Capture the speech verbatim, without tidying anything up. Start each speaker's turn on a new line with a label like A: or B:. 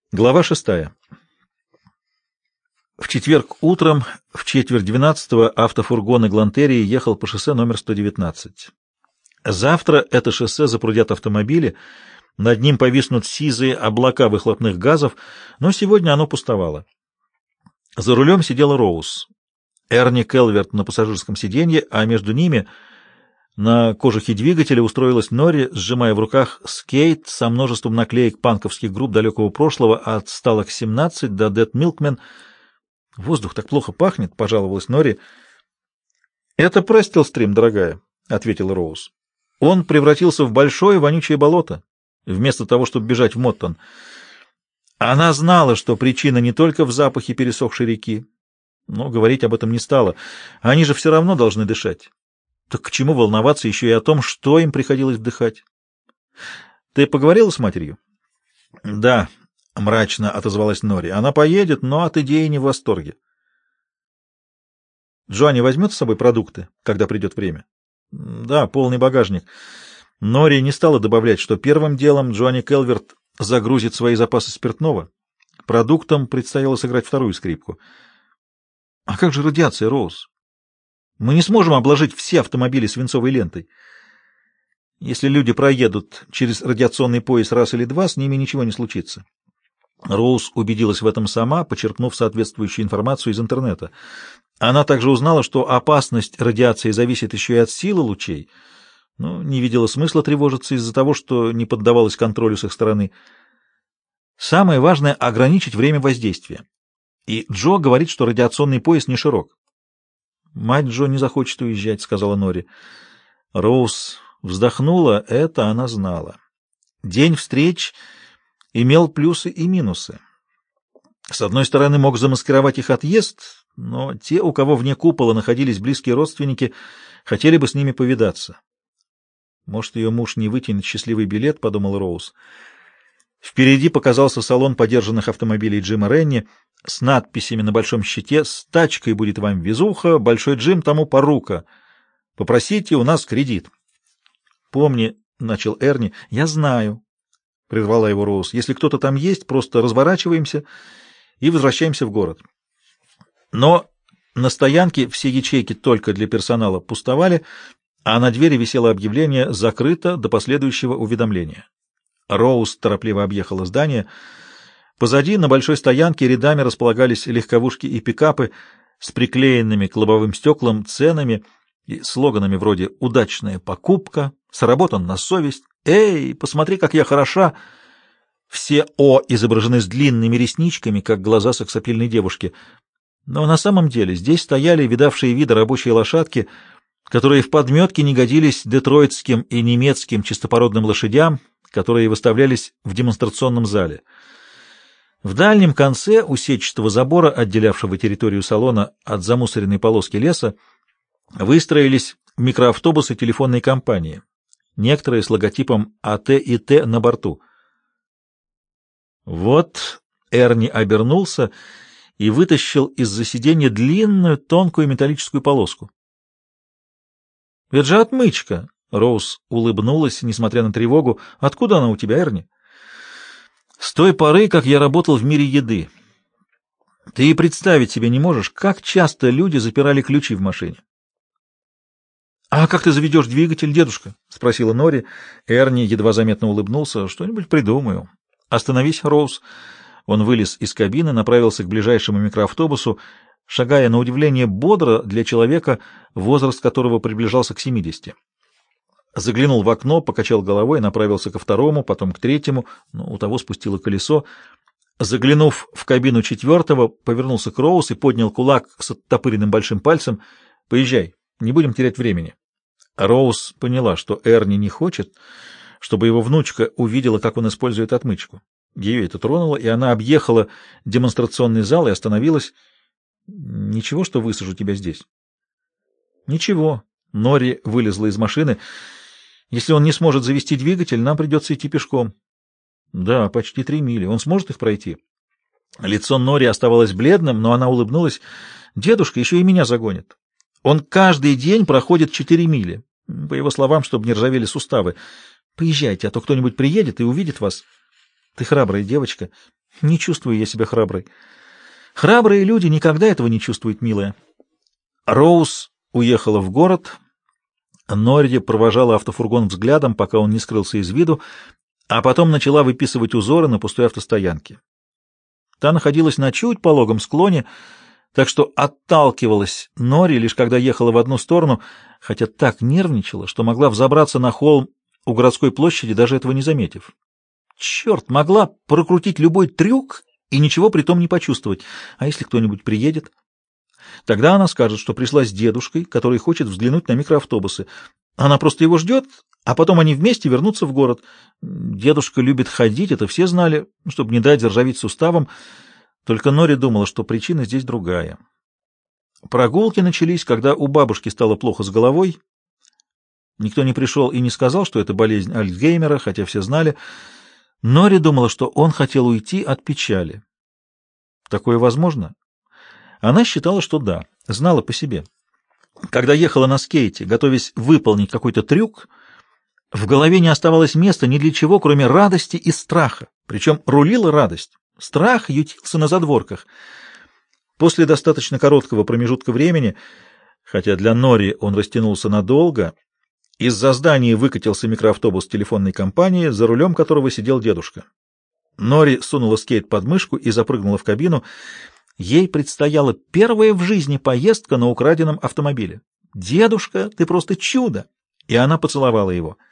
A: Глава шестая. В четверг утром в четверть двенадцатого автофургон Эглантерии ехал по шоссе номер сто девятнадцать. Завтра это шоссе запрудят автомобили, над ним повиснут сизые облака выхлопных газов, но сегодня оно пустовало. За рулем сидела Роуз. Эрни Келверт на пассажирском сиденье, а между ними на кожухе двигателя устроилась Нори, сжимая в руках скейт со множеством наклеек панковских групп далекого прошлого от Сталок семнадцать до Dead Milkmen. «Воздух так плохо пахнет», — пожаловалась Нори. «Это Престилстрим, дорогая», — ответила Роуз. «Он превратился в большое вонючее болото, вместо того, чтобы бежать в Моттон». Она знала, что причина не только в запахе пересохшей реки, но говорить об этом не стала. Они же все равно должны дышать. Так к чему волноваться еще и о том, что им приходилось вдыхать? Ты поговорила с матерью? Да, мрачно отозвалась Нори. Она поедет, но от идеи не в восторге. Джоанни возьмет с собой продукты, когда придет время? Да, полный багажник. Нори не стала добавлять, что первым делом Джоанни Келверт загрузит свои запасы спиртного. Продуктам предстояло сыграть вторую скрипку. А как же радиация, Роуз? Мы не сможем обложить все автомобили свинцовой лентой. Если люди проедут через радиационный пояс раз или два, с ними ничего не случится. Роуз убедилась в этом сама, почерпнув соответствующую информацию из интернета. Она также узнала, что опасность радиации зависит еще и от силы лучей, но не видела смысла тревожиться из-за того, что не поддавалась контролю с их стороны. Самое важное — ограничить время воздействия. И Джо говорит, что радиационный пояс не широк. «Мать Джо не захочет уезжать», — сказала Нори. Роуз вздохнула, это она знала. День встреч имел плюсы и минусы. С одной стороны, мог замаскировать их отъезд, но те, у кого вне купола находились близкие родственники, хотели бы с ними повидаться. «Может, ее муж не вытянет счастливый билет», — подумал Роуз. Впереди показался салон подержанных автомобилей Джима Ренни с надписями на большом щите: «С тачкой будет вам везуха, Большой Джим тому порука. Попросите у нас кредит». «Помни», — начал Эрни. «Я знаю», — прервала его Роуз. «Если кто-то там есть, просто разворачиваемся и возвращаемся в город». Но на стоянке все ячейки только для персонала пустовали, а на двери висело объявление «Закрыто до последующего уведомления». Роуз торопливо объехала здание. Позади на большой стоянке рядами располагались легковушки и пикапы с приклеенными к лобовым стеклам ценами и слоганами вроде «Удачная покупка», «Сработан на совесть», «Эй, посмотри, как я хороша». Все «О» изображены с длинными ресничками, как глаза сексапильной девушки. Но на самом деле здесь стояли видавшие виды рабочие лошадки, которые в подметке не годились детройтским и немецким чистопородным лошадям, которые выставлялись в демонстрационном зале. В дальнем конце у сетчатого забора, отделявшего территорию салона от замусоренной полоски леса, выстроились микроавтобусы телефонной компании, некоторые с логотипом А Т и Т на борту. Вот Эрни обернулся и вытащил из-за сиденья длинную тонкую металлическую полоску. «Это же отмычка!» — Роуз улыбнулась, несмотря на тревогу. «Откуда она у тебя, Эрни?» «С той поры, как я работал в мире еды. Ты и представить себе не можешь, как часто люди запирали ключи в машине». «А как ты заведешь двигатель, дедушка?» — спросила Нори. Эрни едва заметно улыбнулся. «Что-нибудь придумаю». «Остановись, Роуз». Он вылез из кабины, направился к ближайшему микроавтобусу, шагая на удивление бодро для человека, возраст которого приближался к семидесяти. Заглянул в окно, покачал головой, направился ко второму, потом к третьему, но у того спустило колесо. Заглянув в кабину четвертого, повернулся к Роуз и поднял кулак с оттопыренным большим пальцем. «Поезжай, не будем терять времени». Роуз поняла, что Эрни не хочет, чтобы его внучка увидела, как он использует отмычку. Ее это тронуло, и она объехала демонстрационный зал и остановилась. «Ничего, что высажу тебя здесь?» «Ничего». Нори вылезла из машины. «Если он не сможет завести двигатель, нам придется идти пешком». «Да, почти три мили. Он сможет их пройти?» Лицо Нори оставалось бледным, но она улыбнулась. «Дедушка еще и меня загонит. Он каждый день проходит четыре мили. По его словам, чтобы не ржавели суставы. Поезжайте, а то кто-нибудь приедет и увидит вас. Ты храбрая девочка. Не чувствую я себя храброй. Храбрые люди никогда этого не чувствуют, милая. Роуз уехала в город. Норри провожала автофургон взглядом, пока он не скрылся из виду, а потом начала выписывать узоры на пустой автостоянке. Та находилась на чуть пологом склоне, так что отталкивалась Норри лишь когда ехала в одну сторону, хотя так нервничала, что могла взобраться на холм у городской площади, даже этого не заметив. Черт, могла прокрутить любой трюк и ничего при том не почувствовать. А если кто-нибудь приедет? Тогда она скажет, что пришла с дедушкой, который хочет взглянуть на микроавтобусы. Она просто его ждет, а потом они вместе вернутся в город. Дедушка любит ходить, это все знали, чтобы не дать заржаветь суставом. Только Норри думала, что причина здесь другая. Прогулки начались, когда у бабушки стало плохо с головой. Никто не пришел и не сказал, что это болезнь Альцгеймера, хотя все знали. Норри думала, что он хотел уйти от печали. Такое возможно? Она считала, что да, знала по себе. Когда ехала на скейте, готовясь выполнить какой-то трюк, в голове не оставалось места ни для чего, кроме радости и страха. Причем рулила радость. Страх ютился на задворках. После достаточно короткого промежутка времени, хотя для Норри он растянулся надолго, из-за здания выкатился микроавтобус телефонной компании, за рулем которого сидел дедушка. Норри сунула скейт под мышку и запрыгнула в кабину. Ей предстояла первая в жизни поездка на украденном автомобиле. «Дедушка, ты просто чудо!» И она поцеловала его.